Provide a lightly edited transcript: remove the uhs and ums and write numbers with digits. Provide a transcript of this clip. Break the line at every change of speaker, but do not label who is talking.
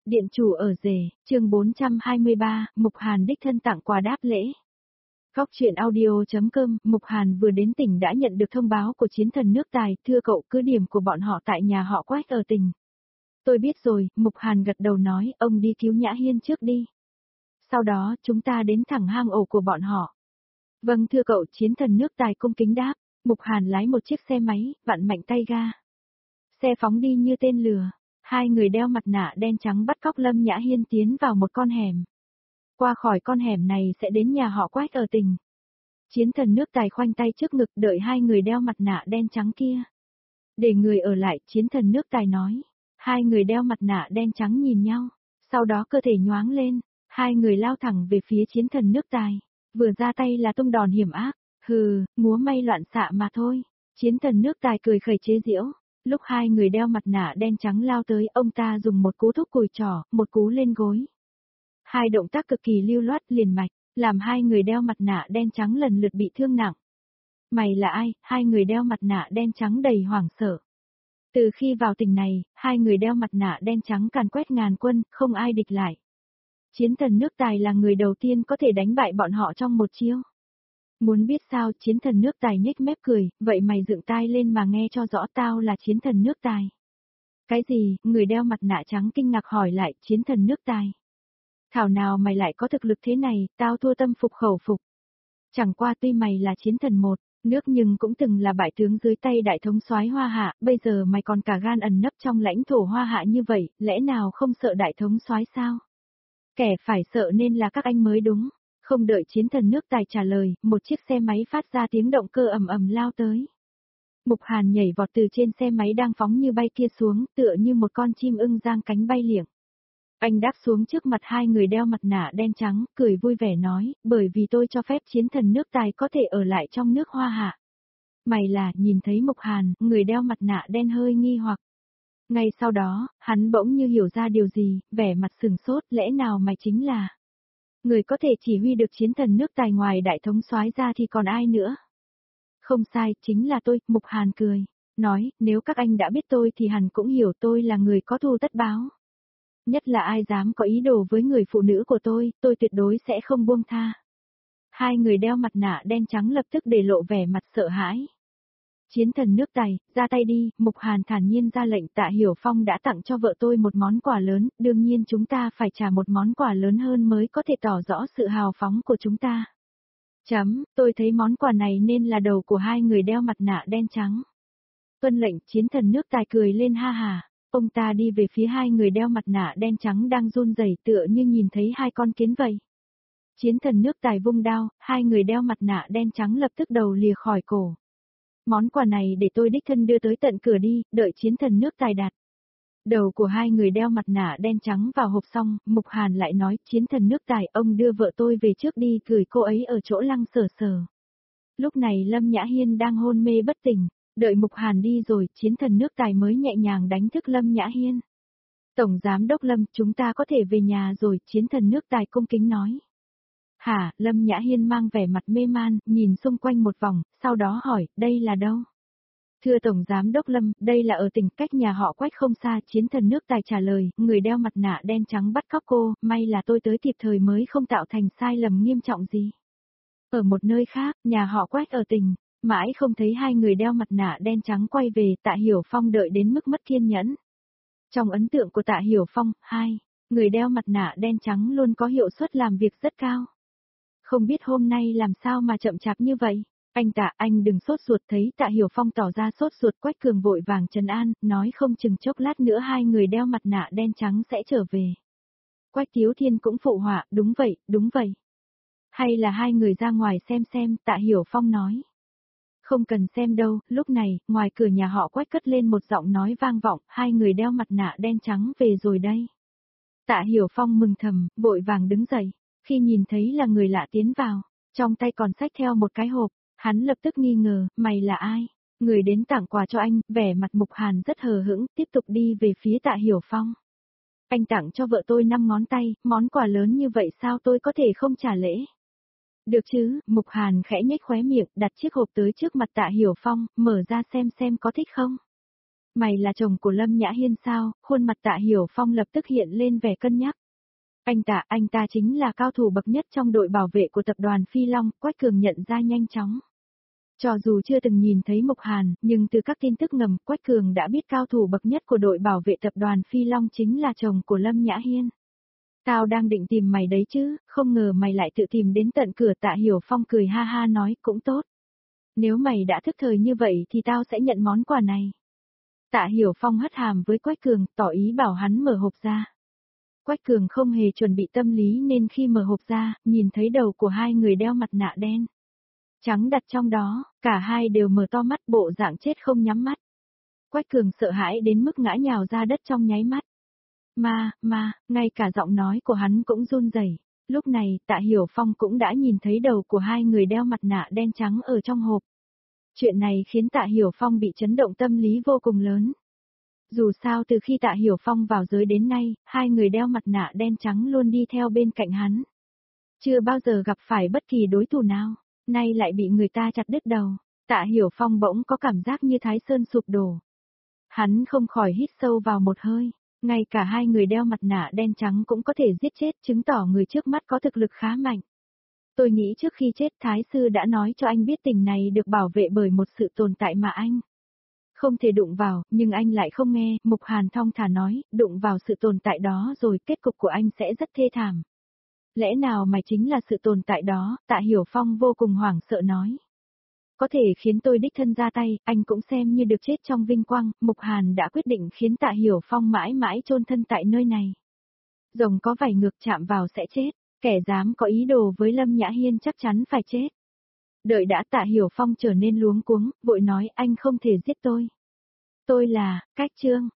Điện chủ ở rể, chương 423, Mục Hàn đích thân tặng quà đáp lễ. Góc truyện audio.com, Mục Hàn vừa đến tỉnh đã nhận được thông báo của chiến thần nước Tài, thưa cậu cứ điểm của bọn họ tại nhà họ Quách ở tỉnh. Tôi biết rồi, Mục Hàn gật đầu nói, ông đi cứu Nhã Hiên trước đi. Sau đó, chúng ta đến thẳng hang ổ của bọn họ. Vâng thưa cậu, chiến thần nước Tài cung kính đáp, Mục Hàn lái một chiếc xe máy, vặn mạnh tay ga. Xe phóng đi như tên lửa. Hai người đeo mặt nạ đen trắng bắt cóc Lâm Nhã Hiên tiến vào một con hẻm. Qua khỏi con hẻm này sẽ đến nhà họ Quách ở tỉnh. Chiến thần nước Tài khoanh tay trước ngực đợi hai người đeo mặt nạ đen trắng kia. Để người ở lại, chiến thần nước Tài nói. Hai người đeo mặt nạ đen trắng nhìn nhau, sau đó cơ thể nhoáng lên, hai người lao thẳng về phía chiến thần nước Tài. Vừa ra tay là tung đòn hiểm ác, hừ, múa may loạn xạ mà thôi. Chiến thần nước Tài cười khẩy chế giễu. Lúc hai người đeo mặt nạ đen trắng lao tới, ông ta dùng một cú thúc cùi trỏ, một cú lên gối. Hai động tác cực kỳ lưu loát liền mạch, làm hai người đeo mặt nạ đen trắng lần lượt bị thương nặng. Mày là ai? Hai người đeo mặt nạ đen trắng đầy hoảng sợ. Từ khi vào tỉnh này, hai người đeo mặt nạ đen trắng càn quét ngàn quân, không ai địch lại. Chiến thần nước Tài là người đầu tiên có thể đánh bại bọn họ trong một chiêu. Muốn biết sao, chiến thần nước Tài nhếch mép cười, vậy mày dựng tai lên mà nghe cho rõ, tao là chiến thần nước Tài. Cái gì? Người đeo mặt nạ trắng kinh ngạc hỏi lại, chiến thần nước Tài. Thảo nào mày lại có thực lực thế này, tao thua tâm phục khẩu phục. Chẳng qua tuy mày là chiến thần một nước nhưng cũng từng là bại tướng dưới tay đại thống soái Hoa Hạ, bây giờ mày còn cả gan ẩn nấp trong lãnh thổ Hoa Hạ như vậy, lẽ nào không sợ đại thống soái sao? Kẻ phải sợ nên là các anh mới đúng. Không đợi chiến thần nước Tài trả lời, một chiếc xe máy phát ra tiếng động cơ ầm ầm lao tới. Mục Hàn nhảy vọt từ trên xe máy đang phóng như bay kia xuống, tựa như một con chim ưng giang cánh bay liệng. Anh đáp xuống trước mặt hai người đeo mặt nạ đen trắng, cười vui vẻ nói, bởi vì tôi cho phép chiến thần nước Tài có thể ở lại trong nước Hoa Hạ. Mày là, nhìn thấy Mục Hàn, người đeo mặt nạ đen hơi nghi hoặc. Ngay sau đó, hắn bỗng như hiểu ra điều gì, vẻ mặt sừng sốt, lẽ nào mày chính là... Người có thể chỉ huy được chiến thần nước Tài ngoài đại thống soái ra thì còn ai nữa? Không sai, chính là tôi, Mục Hàn cười. Nói, nếu các anh đã biết tôi thì hẳn cũng hiểu tôi là người có thù tất báo. Nhất là ai dám có ý đồ với người phụ nữ của tôi tuyệt đối sẽ không buông tha. Hai người đeo mặt nạ đen trắng lập tức để lộ vẻ mặt sợ hãi. Chiến thần nước Tài, ra tay đi, Mục Hàn thản nhiên ra lệnh. Tạ Hiểu Phong đã tặng cho vợ tôi một món quà lớn, đương nhiên chúng ta phải trả một món quà lớn hơn mới có thể tỏ rõ sự hào phóng của chúng ta. Tôi thấy món quà này nên là đầu của hai người đeo mặt nạ đen trắng. Tuân lệnh, chiến thần nước Tài cười lên ha hà. Ông ta đi về phía hai người đeo mặt nạ đen trắng đang run rẩy tựa như nhìn thấy hai con kiến vậy. Chiến thần nước Tài vung đao, hai người đeo mặt nạ đen trắng lập tức đầu lìa khỏi cổ. Món quà này để tôi đích thân đưa tới tận cửa đi, đợi chiến thần nước Tài đặt. Đầu của hai người đeo mặt nạ đen trắng vào hộp xong, Mục Hàn lại nói, chiến thần nước Tài, ông đưa vợ tôi về trước đi, gửi cô ấy ở chỗ Lăng Sở Sở. Lúc này Lâm Nhã Hiên đang hôn mê bất tỉnh, đợi Mục Hàn đi rồi, chiến thần nước Tài mới nhẹ nhàng đánh thức Lâm Nhã Hiên. Tổng giám đốc Lâm, chúng ta có thể về nhà rồi, chiến thần nước Tài cung kính nói. Hả, Lâm Nhã Hiên mang vẻ mặt mê man, nhìn xung quanh một vòng, sau đó hỏi, đây là đâu? Thưa Tổng Giám đốc Lâm, đây là ở tỉnh cách nhà họ Quách không xa, chiến thần nước Tài trả lời, người đeo mặt nạ đen trắng bắt cóc cô, may là tôi tới kịp thời mới không tạo thành sai lầm nghiêm trọng gì. Ở một nơi khác, nhà họ Quách ở tỉnh, mãi không thấy hai người đeo mặt nạ đen trắng quay về, Tạ Hiểu Phong đợi đến mức mất kiên nhẫn. Trong ấn tượng của Tạ Hiểu Phong, người đeo mặt nạ đen trắng luôn có hiệu suất làm việc rất cao. Không biết hôm nay làm sao mà chậm chạp như vậy? Anh Tạ, anh đừng sốt ruột. Thấy Tạ Hiểu Phong tỏ ra sốt ruột, Quách Cường vội vàng trấn an, nói không chừng chốc lát nữa hai người đeo mặt nạ đen trắng sẽ trở về. Quách Tiếu Thiên cũng phụ họa, đúng vậy. Hay là hai người ra ngoài xem, Tạ Hiểu Phong nói. Không cần xem đâu, lúc này, ngoài cửa nhà họ Quách cất lên một giọng nói vang vọng, hai người đeo mặt nạ đen trắng về rồi đây. Tạ Hiểu Phong mừng thầm, vội vàng đứng dậy. Khi nhìn thấy là người lạ tiến vào, trong tay còn xách theo một cái hộp, hắn lập tức nghi ngờ, mày là ai? Người đến tặng quà cho anh, vẻ mặt Mục Hàn rất hờ hững, tiếp tục đi về phía Tạ Hiểu Phong. Anh tặng cho vợ tôi 5 ngón tay, món quà lớn như vậy sao tôi có thể không trả lễ? Được chứ, Mục Hàn khẽ nhếch khóe miệng, đặt chiếc hộp tới trước mặt Tạ Hiểu Phong, mở ra xem có thích không? Mày là chồng của Lâm Nhã Hiên sao? Khuôn mặt Tạ Hiểu Phong lập tức hiện lên vẻ cân nhắc. Anh ta chính là cao thủ bậc nhất trong đội bảo vệ của tập đoàn Phi Long, Quách Cường nhận ra nhanh chóng. Cho dù chưa từng nhìn thấy Mục Hàn, nhưng từ các tin tức ngầm, Quách Cường đã biết cao thủ bậc nhất của đội bảo vệ tập đoàn Phi Long chính là chồng của Lâm Nhã Hiên. Tao đang định tìm mày đấy chứ, không ngờ mày lại tự tìm đến tận cửa. Tạ Hiểu Phong cười ha ha nói, cũng tốt. Nếu mày đã thức thời như vậy thì tao sẽ nhận món quà này. Tạ Hiểu Phong hất hàm với Quách Cường, tỏ ý bảo hắn mở hộp ra. Quách Cường không hề chuẩn bị tâm lý nên khi mở hộp ra, nhìn thấy đầu của hai người đeo mặt nạ đen trắng đặt trong đó, cả hai đều mở to mắt, bộ dạng chết không nhắm mắt. Quách Cường sợ hãi đến mức ngã nhào ra đất trong nháy mắt. Ngay cả giọng nói của hắn cũng run rẩy. Lúc này, Tạ Hiểu Phong cũng đã nhìn thấy đầu của hai người đeo mặt nạ đen trắng ở trong hộp. Chuyện này khiến Tạ Hiểu Phong bị chấn động tâm lý vô cùng lớn. Dù sao từ khi Tạ Hiểu Phong vào giới đến nay, hai người đeo mặt nạ đen trắng luôn đi theo bên cạnh hắn. Chưa bao giờ gặp phải bất kỳ đối thủ nào, nay lại bị người ta chặt đứt đầu. Tạ Hiểu Phong bỗng có cảm giác như Thái Sơn sụp đổ. Hắn không khỏi hít sâu vào một hơi. Ngay cả hai người đeo mặt nạ đen trắng cũng có thể giết chết, chứng tỏ người trước mắt có thực lực khá mạnh. Tôi nghĩ trước khi chết Thái Sư đã nói cho anh biết tình này được bảo vệ bởi một sự tồn tại mà anh không thể đụng vào, nhưng anh lại không nghe. Mục Hàn thong thả nói, đụng vào sự tồn tại đó rồi kết cục của anh sẽ rất thê thảm. Lẽ nào mày chính là sự tồn tại đó? Tạ Hiểu Phong vô cùng hoảng sợ nói. Có thể khiến tôi đích thân ra tay, anh cũng xem như được chết trong vinh quang. Mục Hàn đã quyết định khiến Tạ Hiểu Phong mãi mãi chôn thân tại nơi này. Rồng có vảy ngược chạm vào sẽ chết, kẻ dám có ý đồ với Lâm Nhã Hiên chắc chắn phải chết. Đợi đã. Tạ Hiểu Phong trở nên luống cuống, vội nói, anh không thể giết tôi. Tôi là Cách Trương.